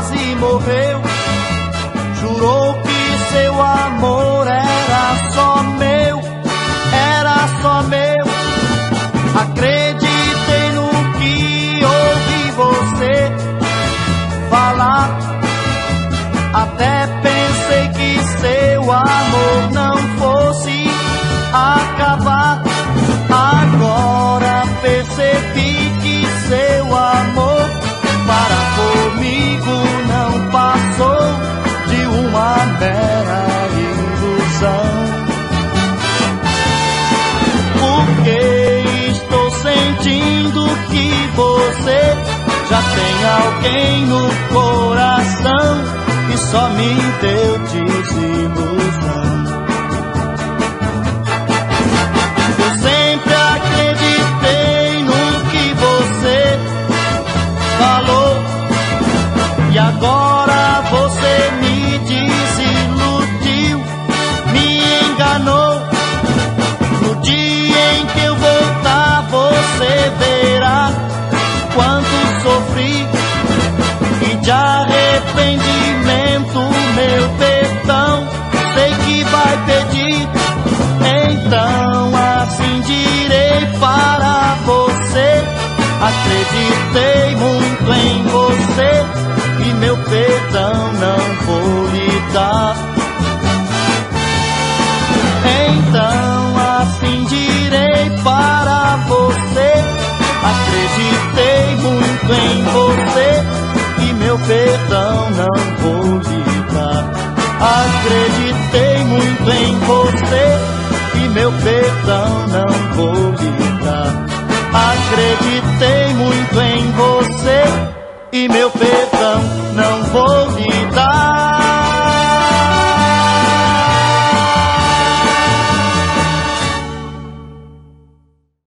quase morreu. Jurou que seu amor era só meu, era só meu. Acreditei no que ouvi você falar. Até pensei que seu amor não fosse acabar. Agora percebi que seu amor para comigo não passou de uma mera ilusão. Porque estou sentindo que você já tem alguém no coração e só me deu desilusão. Eu sempre acreditei no que você falou e agora você me desiludiu, me enganou. No dia em que eu voltar você verá quanto sofri e de arrependimento meu perdão sei que vai pedir. Então assim direi para você: acreditei muito em você e meu perdão não vou lhe dar. Então assim direi para você: acreditei muito em você e meu perdão não vou lhe dar. Acreditei muito em você e meu perdão não vou lhe dar. Acreditei muito em você e meu perdão não vou lhe dar.